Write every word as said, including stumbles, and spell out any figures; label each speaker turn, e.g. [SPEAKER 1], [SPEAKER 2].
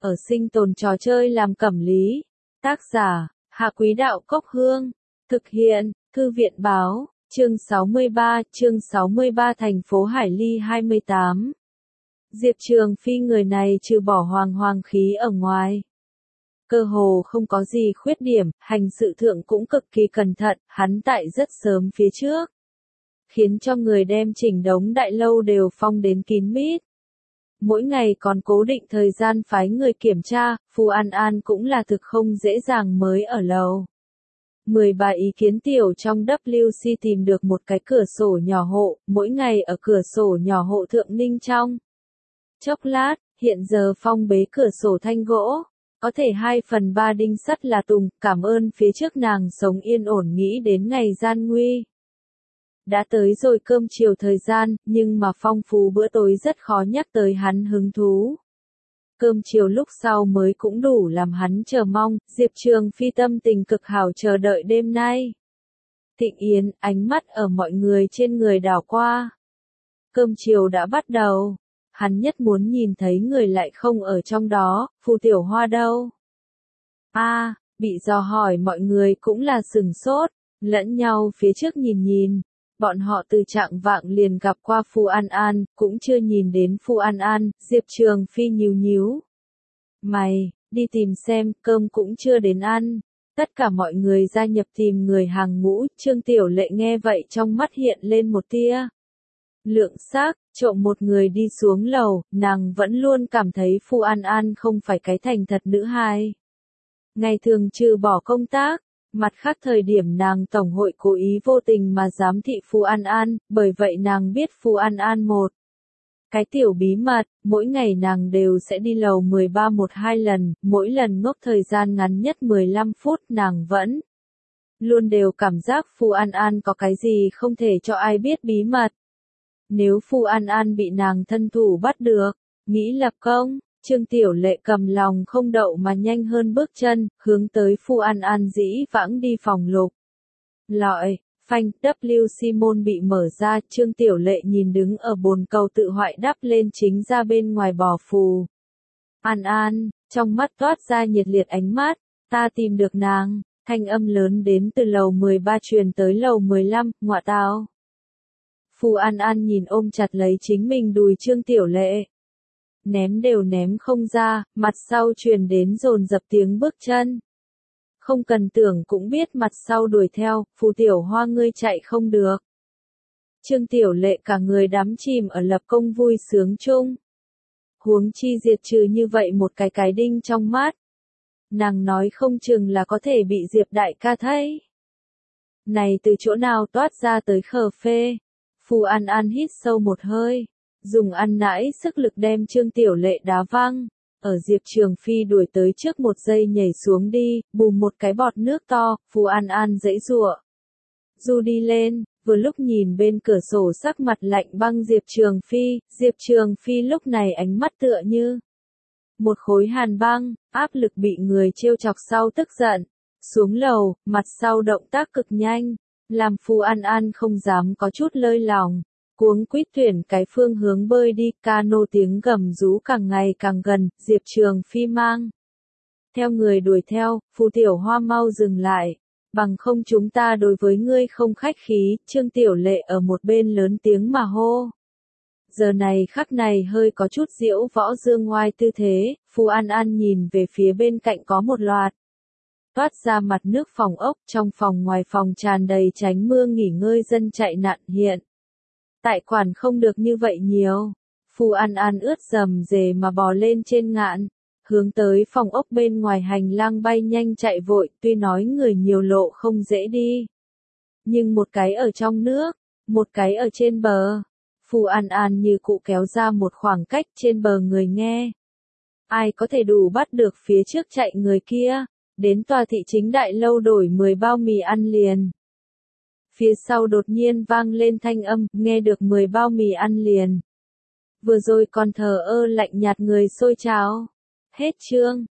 [SPEAKER 1] ở sinh tồn trò chơi làm cẩm lý. Tác giả, Hạ Quý Đạo Cốc Hương. Thực hiện, Thư viện Báo, chương sáu mươi ba, chương sáu mươi ba thành phố Hải Ly hai mươi tám. Diệp Trường Phi người này trừ bỏ hoàng hoàng khí ở ngoài. Cơ hồ không có gì khuyết điểm, hành sự thượng cũng cực kỳ cẩn thận, hắn tại rất sớm phía trước. Khiến cho người đem chỉnh đống đại lâu đều phong đến kín mít. Mỗi ngày còn cố định thời gian phái người kiểm tra, Phu An An cũng là thực không dễ dàng mới ở lầu. mười ba ý kiến tiểu trong W C tìm được một cái cửa sổ nhỏ hộ, mỗi ngày ở cửa sổ nhỏ hộ thượng ninh trong. Chốc lát, hiện giờ phong bế cửa sổ thanh gỗ, có thể hai phần ba đinh sắt là tùng, cảm ơn phía trước nàng sống yên ổn nghĩ đến ngày gian nguy. Đã tới rồi cơm chiều thời gian, nhưng mà phong phú bữa tối rất khó nhắc tới hắn hứng thú. Cơm chiều lúc sau mới cũng đủ làm hắn chờ mong, Diệp Trường Phi tâm tình cực hảo chờ đợi đêm nay. Thịnh Yến, ánh mắt ở mọi người trên người đảo qua. Cơm chiều đã bắt đầu, hắn nhất muốn nhìn thấy người lại không ở trong đó, Phù Tiểu Hoa đâu? A, à, bị dò hỏi mọi người cũng là sửng sốt, lẫn nhau phía trước nhìn nhìn. Bọn họ từ trạng vạng liền gặp qua Phu An An, cũng chưa nhìn đến Phu An An, Diệp Trường Phi nhíu nhíu. Mày, đi tìm xem, cơm cũng chưa đến ăn. Tất cả mọi người gia nhập tìm người hàng ngũ, Trương Tiểu Lệ nghe vậy trong mắt hiện lên một tia. Lượng sắc, trộm một người đi xuống lầu, nàng vẫn luôn cảm thấy Phu An An không phải cái thành thật nữ hài. Ngày thường trừ bỏ công tác. Mặt khác thời điểm nàng tổng hội cố ý vô tình mà giám thị Phu An An, bởi vậy nàng biết Phu An An một. Cái tiểu bí mật, mỗi ngày nàng đều sẽ đi lầu mười ba một hai lần, mỗi lần ngốc thời gian ngắn nhất mười lăm phút nàng vẫn. Luôn đều cảm giác Phu An An có cái gì không thể cho ai biết bí mật. Nếu Phu An An bị nàng thân thủ bắt được, nghĩ lập công. Trương Tiểu Lệ cầm lòng không đậu mà nhanh hơn bước chân, hướng tới Phu An An dĩ vãng đi phòng lục. Lọi, phanh, W C môn bị mở ra, Trương Tiểu Lệ nhìn đứng ở bồn cầu tự hoại đắp lên chính ra bên ngoài bò Phù. An An, trong mắt toát ra nhiệt liệt ánh mắt, ta tìm được nàng, thanh âm lớn đến từ lầu mười ba truyền tới lầu mười lăm, ngọa tao. Phu An An nhìn ôm chặt lấy chính mình đùi Trương Tiểu Lệ. Ném đều ném không ra, mặt sau truyền đến dồn dập tiếng bước chân. Không cần tưởng cũng biết mặt sau đuổi theo, Phù Tiểu Hoa ngươi chạy không được. Trương Tiểu Lệ cả người đắm chìm ở lập công vui sướng chung. Huống chi diệt trừ như vậy một cái cái đinh trong mắt. Nàng nói không chừng là có thể bị Diệp đại ca thấy. Này từ chỗ nào toát ra tới khờ phê. Phu An An hít sâu một hơi. Dùng ăn nãi sức lực đem Trương Tiểu Lệ đá văng, ở Diệp Trường Phi đuổi tới trước một giây nhảy xuống đi, bùm một cái bọt nước to, Phu An An giãy giụa. Du đi lên, vừa lúc nhìn bên cửa sổ sắc mặt lạnh băng Diệp Trường Phi, Diệp Trường Phi lúc này ánh mắt tựa như một khối hàn băng, áp lực bị người trêu chọc sau tức giận, xuống lầu, mặt sau động tác cực nhanh, làm Phu An An không dám có chút lơi lòng. Cuống quýt tuyển cái phương hướng bơi đi, cano tiếng gầm rú càng ngày càng gần, Diệp Trường Phi mang. Theo người đuổi theo, Phù Tiểu Hoa mau dừng lại, bằng không chúng ta đối với ngươi không khách khí, Trương Tiểu Lệ ở một bên lớn tiếng mà hô. Giờ này khắc này hơi có chút diễu võ dương ngoai tư thế, Phu An An nhìn về phía bên cạnh có một loạt. Toát ra mặt nước phòng ốc, trong phòng ngoài phòng tràn đầy tránh mưa nghỉ ngơi dân chạy nạn hiện. Tại quản không được như vậy nhiều. Phu An An ướt dầm dề mà bò lên trên ngạn, hướng tới phòng ốc bên ngoài hành lang bay nhanh chạy vội, tuy nói người nhiều lộ không dễ đi. Nhưng một cái ở trong nước, một cái ở trên bờ. Phu An An như cụ kéo ra một khoảng cách trên bờ người nghe. Ai có thể đủ bắt được phía trước chạy người kia, đến tòa thị chính đại lâu đổi mười bao mì ăn liền. Phía sau đột nhiên vang lên thanh âm, nghe được mười bao mì ăn liền. Vừa rồi còn thờ ơ lạnh nhạt người xôi cháo. Hết chương.